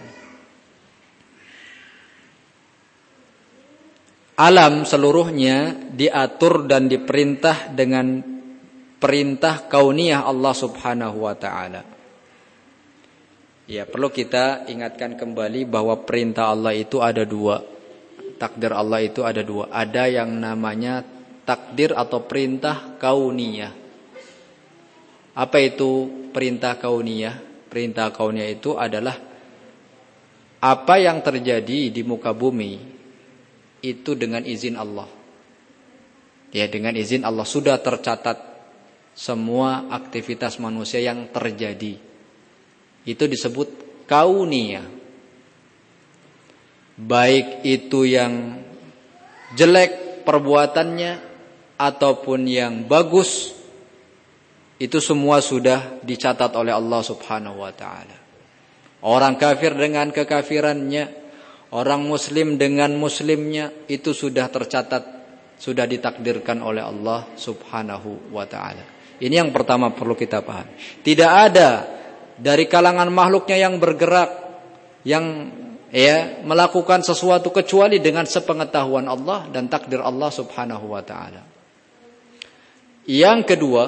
Alam seluruhnya diatur dan diperintah dengan perintah kauniyah Allah Subhanahu wa ta'ala. Ya, perlu kita ingatkan kembali bahwa perintah Allah itu ada dua. Takdir Allah itu ada dua. Ada yang namanya takdir atau perintah kauniyah. Apa itu perintah kauniyah? Perintah kauniyah itu adalah apa yang terjadi di muka bumi itu dengan izin Allah. Ya, dengan izin Allah sudah tercatat semua aktivitas manusia yang terjadi. Itu disebut kauniyah. Baik itu yang jelek perbuatannya ataupun yang bagus, itu semua sudah dicatat oleh Allah Subhanahu wa ta'ala. Orang kafir dengan kekafirannya, orang muslim dengan muslimnya, itu sudah tercatat, sudah ditakdirkan oleh Allah Subhanahu wa ta'ala. Ini yang pertama perlu kita paham. Tidak ada dari kalangan makhluknya yang bergerak, yang, ya, melakukan sesuatu kecuali dengan sepengetahuan Allah dan takdir Allah Subhanahu wa ta'ala. Yang kedua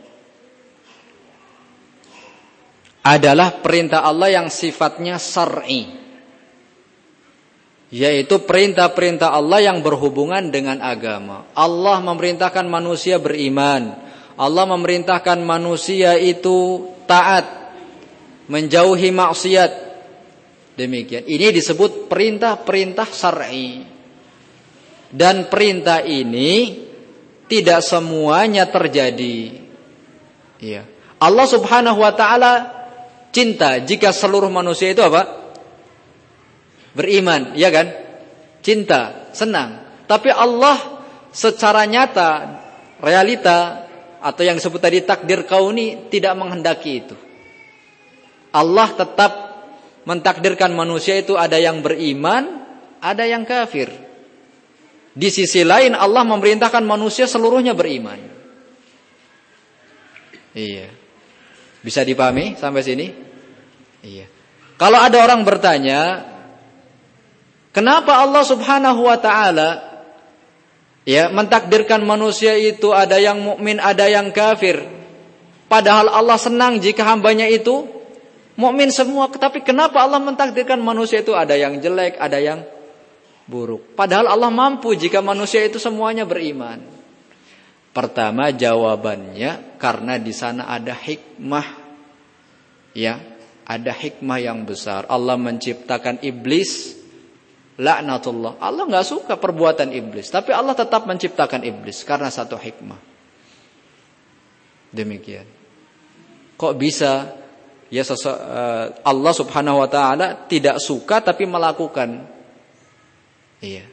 adalah perintah Allah yang sifatnya syar'i, yaitu perintah-perintah Allah yang berhubungan dengan agama. Allah memerintahkan manusia beriman. Allah memerintahkan manusia itu taat, menjauhi maksiat. Demikian. Ini disebut perintah-perintah syar'i. Dan perintah ini tidak semuanya terjadi. Ya. Allah Subhanahu wa ta'ala cinta jika seluruh manusia itu apa? Beriman, ya kan? Cinta, senang. Tapi Allah secara nyata, realita, atau yang disebut tadi takdir kauni, tidak menghendaki itu. Allah tetap mentakdirkan manusia itu ada yang beriman, ada yang kafir. Di sisi lain Allah memerintahkan manusia seluruhnya beriman. Iya. Bisa dipahami sampai sini? Iya. Kalau ada orang bertanya, kenapa Allah Subhanahu wa ta'ala, ya, mentakdirkan manusia itu ada yang mukmin, ada yang kafir, padahal Allah senang jika hambanya itu mukmin semua. Tapi kenapa Allah mentakdirkan manusia itu ada yang jelek, ada yang buruk, padahal Allah mampu jika manusia itu semuanya beriman? Pertama jawabannya karena di sana ada hikmah. Ya, ada hikmah yang besar. Allah menciptakan iblis, laknatullah. Allah enggak suka perbuatan iblis, tapi Allah tetap menciptakan iblis karena satu hikmah. Demikian. Kok bisa ya Allah Subhanahu wa taala tidak suka tapi melakukan? Iya.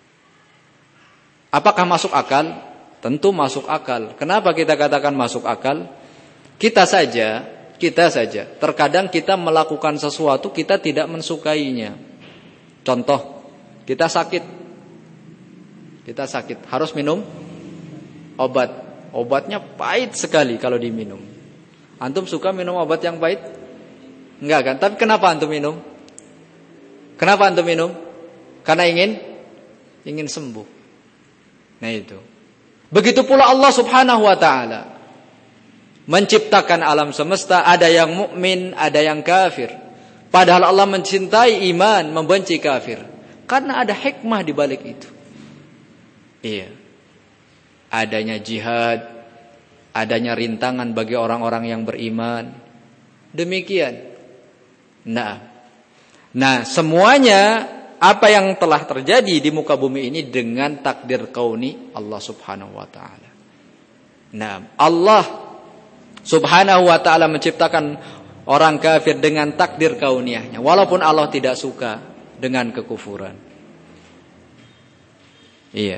Apakah masuk akal? Tentu masuk akal. Kenapa kita katakan masuk akal? Kita saja terkadang kita melakukan sesuatu kita tidak mensukainya. Contoh, kita sakit, harus minum obat. Obatnya pahit sekali kalau diminum. Antum suka minum obat yang pahit? Enggak kan? Tapi kenapa antum minum? Kenapa antum minum? Karena ingin sembuh. Nah itu. Begitu pula Allah Subhanahu wa taala menciptakan alam semesta, ada yang mukmin, ada yang kafir. Padahal Allah mencintai iman, membenci kafir. Karena ada hikmah di balik itu. Iya. Adanya jihad, adanya rintangan bagi orang-orang yang beriman. Demikian. Nah, semuanya apa yang telah terjadi di muka bumi ini dengan takdir kauni Allah Subhanahu wa taala. Nah, Allah Subhanahu wa taala menciptakan orang kafir dengan takdir kauniyahnya, walaupun Allah tidak suka dengan kekufuran. Iya.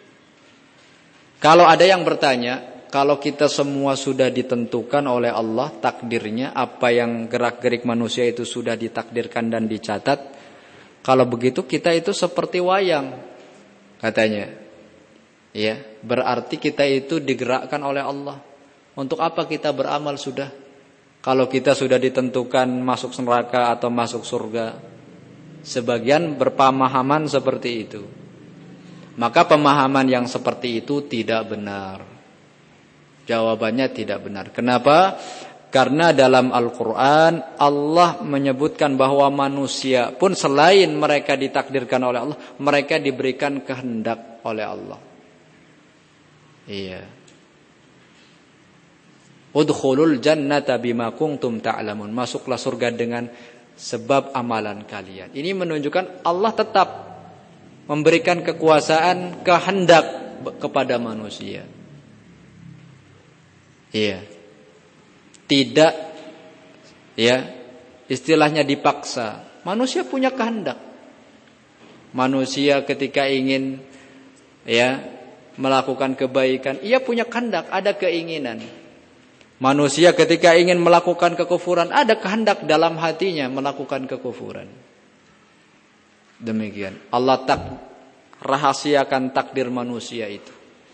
Kalau ada yang bertanya, kalau kita semua sudah ditentukan oleh Allah takdirnya, apa yang gerak-gerik manusia itu sudah ditakdirkan dan dicatat, kalau begitu kita itu seperti wayang, katanya. Ya, berarti kita itu digerakkan oleh Allah. Untuk apa kita beramal sudah? Kalau kita sudah ditentukan masuk neraka atau masuk surga. Sebagian berpemahaman seperti itu. Maka pemahaman yang seperti itu tidak benar. Jawabannya tidak benar. Kenapa? Karena dalam Al-Quran Allah menyebutkan bahwa manusia pun selain mereka ditakdirkan oleh Allah, mereka diberikan kehendak oleh Allah. Iya. Udkhulul jannata bima kuntum ta'lamun. Masuklah surga dengan sebab amalan kalian. Ini menunjukkan Allah tetap memberikan kekuasaan, kehendak kepada manusia. Iya. Tidak, ya, istilahnya dipaksa. Manusia punya kehendak. Manusia ketika ingin, ya, melakukan kebaikan, ia punya kehendak, ada keinginan. Manusia ketika ingin melakukan kekufuran, ada kehendak dalam hatinya melakukan kekufuran. Demikian. Allah rahasiakan takdir manusia itu.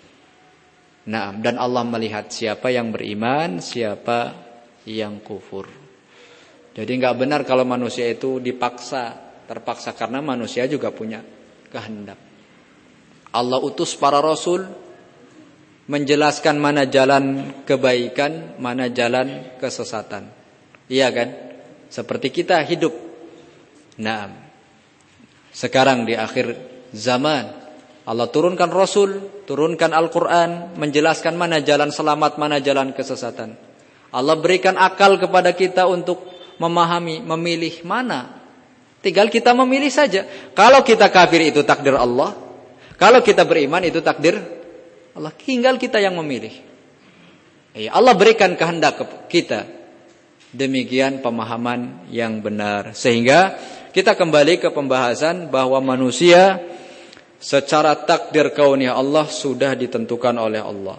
Nah, dan Allah melihat siapa yang beriman, siapa yang kufur. Jadi enggak benar kalau manusia itu terpaksa karena manusia juga punya kehendak. Allah utus para rasul menjelaskan mana jalan kebaikan, mana jalan kesesatan. Iya kan? Seperti kita hidup. Nah, sekarang di akhir zaman Allah turunkan Rasul, turunkan Al-Quran, menjelaskan mana jalan selamat, mana jalan kesesatan. Allah berikan akal kepada kita untuk memahami, memilih mana. Tinggal kita memilih saja. Kalau kita kafir itu takdir Allah, kalau kita beriman itu takdir Allah. Tinggal kita yang memilih. Allah berikan kehendak kita. Demikian pemahaman yang benar. Sehingga kita kembali ke pembahasan bahwa manusia secara takdir kauniyah Allah sudah ditentukan oleh Allah.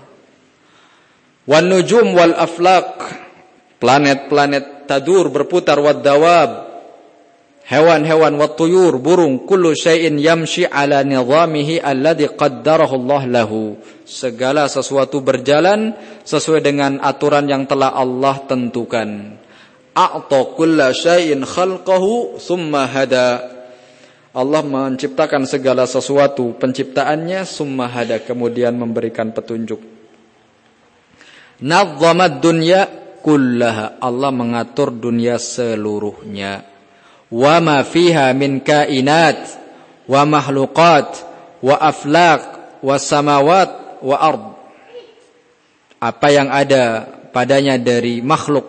Wan nujum wal aflaq, planet-planet tadur berputar, wad dawab, hewan-hewan, wat tuyur, burung, kullu syai'in yamshi ala nizamihi alladhi qaddarahu Allah lahu. Segala sesuatu berjalan sesuai dengan aturan yang telah Allah tentukan. A'ta kulla syai'in khalqahu thumma hada. Allah menciptakan segala sesuatu penciptaannya, summa hada, kemudian memberikan petunjuk. Nazzamad dunya kullaha, Allah mengatur dunia seluruhnya. Wa ma fiha min kainat wa makhluqat wa aflaq wa samawat wa ard. apa yang ada padanya dari makhluk,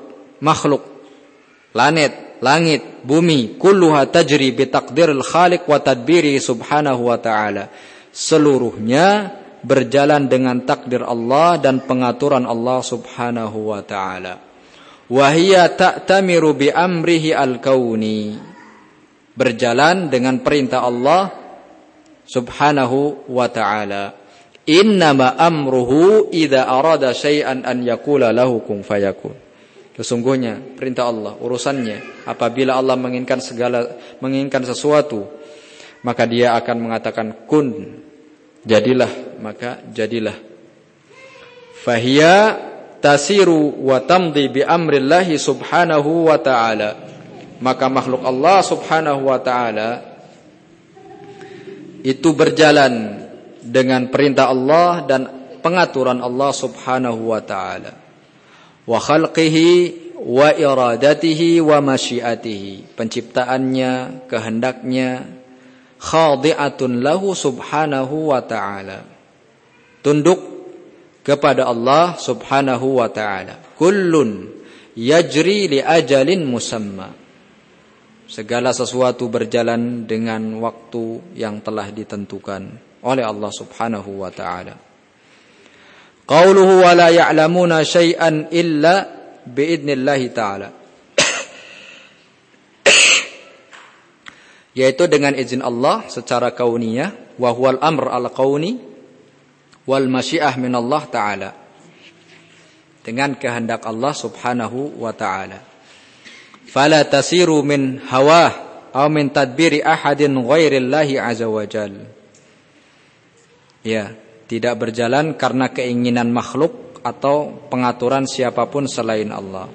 langit, bumi, kulluha tajri bi taqdiril khaliq wa tadbiri subhanahu wa ta'ala. Seluruhnya berjalan dengan takdir Allah dan pengaturan Allah subhanahu wa ta'ala. Wa hiya ta'tamiru bi amrihi al-kauni. Berjalan dengan perintah Allah subhanahu wa ta'ala. Innama amruhu idza arada syai'an an yaqula lahu kun fayakun. Sesungguhnya perintah Allah, urusannya apabila Allah menginginkan sesuatu, maka Dia akan mengatakan kun, jadilah, maka jadilah. Fahiya tasiru wa tamdi bi amrillahi subhanahu wa ta'ala. Maka makhluk Allah subhanahu wa ta'ala itu berjalan dengan perintah Allah dan pengaturan Allah subhanahu wa ta'ala. Wa khalqihi wa iradatihi wa masyiatihi. Penciptaannya, kehendaknya, khadi'atun lahu subhanahu wa ta'ala. Tunduk kepada Allah subhanahu wa ta'ala. Kullun yajri li ajalin musamma. Segala sesuatu berjalan dengan waktu yang telah ditentukan oleh Allah subhanahu wa ta'ala. Qauluhu wa la ya'lamuna syai'an illa biidnillahi ta'ala. Yaitu dengan izin Allah secara kauniyah. Wa huwal amr al-kauni wal masyiah min Allah ta'ala. Dengan kehendak Allah subhanahu wa ta'ala. Fala tasiru min hawah aw min tadbiri ahadin ghairillahi azza wa jalla. Ya, tidak berjalan karena keinginan makhluk atau pengaturan siapapun selain Allah.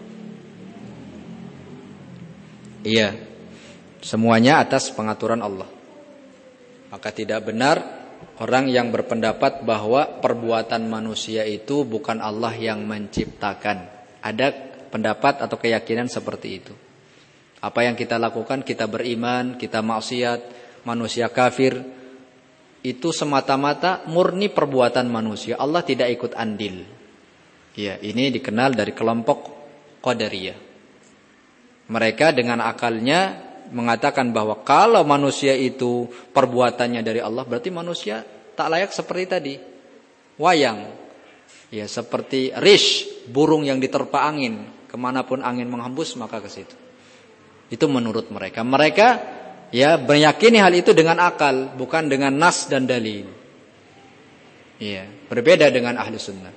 Iya, semuanya atas pengaturan Allah. Maka tidak benar orang yang berpendapat bahwa perbuatan manusia itu bukan Allah yang menciptakan. Ada pendapat atau keyakinan seperti itu. Apa yang kita lakukan, kita beriman, kita maksiat, manusia kafir, itu semata-mata murni perbuatan manusia. Allah tidak ikut andil. Ya, ini dikenal dari kelompok Qadariyah. Mereka dengan akalnya mengatakan bahwa kalau manusia itu perbuatannya dari Allah, berarti manusia tak layak seperti tadi. Wayang. Ya, seperti rish, burung yang diterpa angin. Kemanapun angin menghembus, maka ke situ. Itu menurut mereka. Mereka ya meyakini hal itu dengan akal, bukan dengan nas dan dalil. Iya, berbeda dengan ahli sunnah.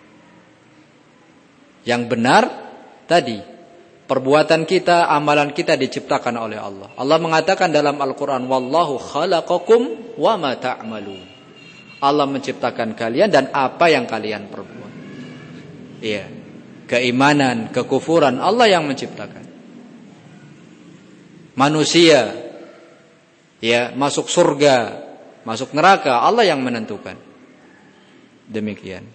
Yang benar tadi, perbuatan kita, amalan kita diciptakan oleh Allah. Allah mengatakan dalam Al-Quran, Wallahu khalaqakum wa ma ta'malun. Allah menciptakan kalian dan apa yang kalian perbuat. Iya, keimanan, kekufuran, Allah yang menciptakan. Manusia ya, masuk surga, masuk neraka, Allah yang menentukan. Demikian.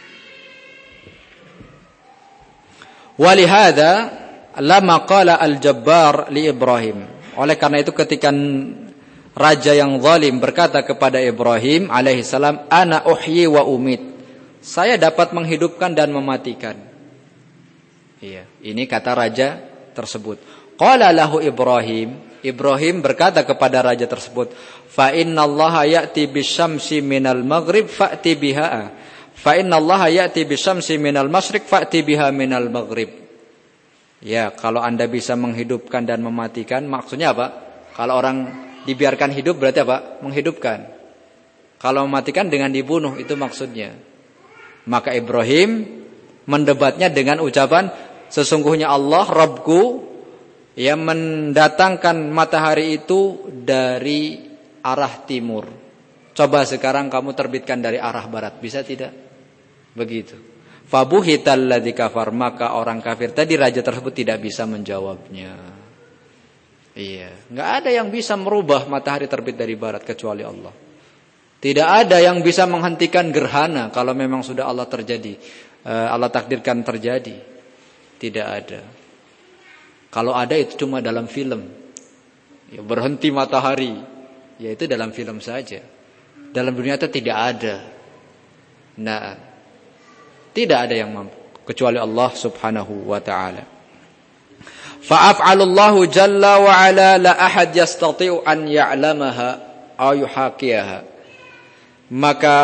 Walihada lama qala al-Jabbar li Ibrahim. Oleh karena itu ketika raja yang zalim berkata kepada Ibrahim alaihissalam, ana uhyi wa umit. Saya dapat menghidupkan dan mematikan. Iya, ini kata raja tersebut. Qala lahu Ibrahim berkata kepada raja tersebut, fa innallaha ya'ti bisyamsi minal maghrib fa'ti biha. Fa innallaha ya'ti bisyamsi minal masyriq fa'ti biha minal maghrib. Ya, kalau Anda bisa menghidupkan dan mematikan, maksudnya apa? Kalau orang dibiarkan hidup berarti apa? Menghidupkan. Kalau mematikan dengan dibunuh, itu maksudnya. Maka Ibrahim mendebatnya dengan ucapan, sesungguhnya Allah Rabbku yang mendatangkan matahari itu dari arah timur. Coba sekarang kamu terbitkan dari arah barat, bisa tidak? Begitu. Fabuhital ladzi kafar, maka orang kafir tadi, raja tersebut tidak bisa menjawabnya. Iya, enggak ada yang bisa merubah matahari terbit dari barat kecuali Allah. Tidak ada yang bisa menghentikan gerhana kalau memang sudah Allah takdirkan terjadi. Tidak ada. Kalau ada itu cuma dalam film. Ya, berhenti matahari, ya itu dalam film saja. Dalam dunia itu tidak ada. Nah, Tidak ada yang mampu kecuali Allah Subhanahu wa ta'ala. Fa'af'alullahu jalla wa ala la ahad yastati'u an ya'lamaha aw yuhaqiyaha. Maka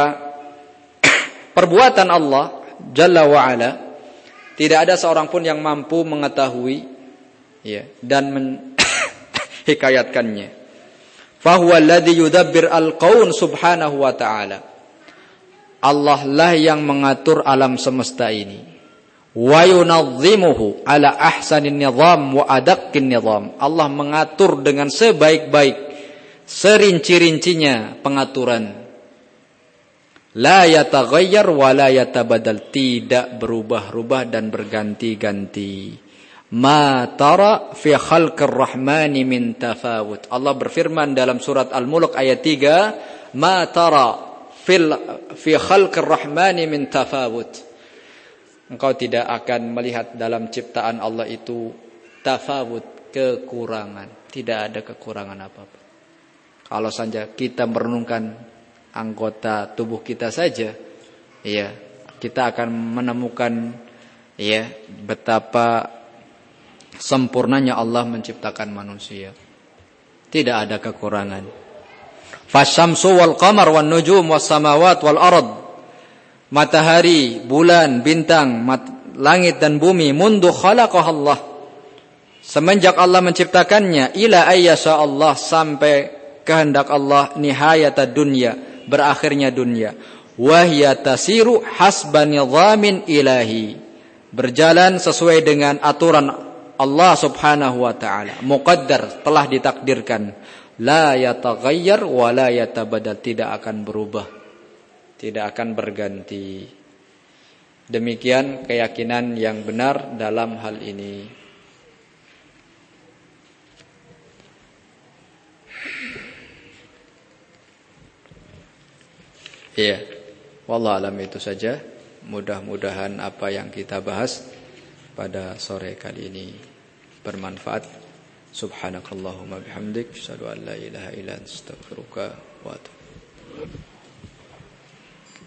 perbuatan Allah jalla wa ala tidak ada seorang pun yang mampu mengetahui ya dan menghikayatkannya. Fahuwa alladhi yudabbir al-qaun subhanahu wa ta'ala. Allah lah yang mengatur alam semesta ini. Wa yunazzimuhu ala ahsanin nizam wa adaqqin nizam. Allah mengatur dengan sebaik-baik, serinci-rincinya pengaturan. La yataghayyar wa la yatabadal, tidak berubah-ubah dan berganti-ganti. Ma tara fi khalqir rahmani min tafawut. Allah berfirman dalam surat Al-Mulk ayat 3, ma tara fi khalqir rahmani min tafawut. Engkau tidak akan melihat dalam ciptaan Allah itu tafawut, kekurangan. Tidak ada kekurangan apa-apa. Kalau saja kita merenungkan anggota tubuh kita saja, ya, kita akan menemukan ya betapa sempurnanya Allah menciptakan manusia. Tidak ada kekurangan. Fasyamsu wal qamar wan nujum was samawat wal ard. Matahari, bulan, bintang, langit dan bumi mundu khalaqah Allah. Semenjak Allah menciptakannya, ila ayyasha Allah, sampai kehendak Allah, nihayatad dunya, berakhirnya dunia. Wahya tasiru hasba nidhamin ilahi, berjalan sesuai dengan aturan Allah subhanahu wa ta'ala. Muqaddar, telah ditakdirkan. La yataghayyar wa la yatabadal, tidak akan berubah, tidak akan berganti. Demikian keyakinan yang benar dalam hal ini. Iya, wallahu alam, itu saja. Mudah-mudahan apa yang kita bahas pada sore kali ini bermanfaat. Subhanakallahumma bihamdik, asyhadu an la ilaha illa anta, astaghfiruka wa atubu ilaik.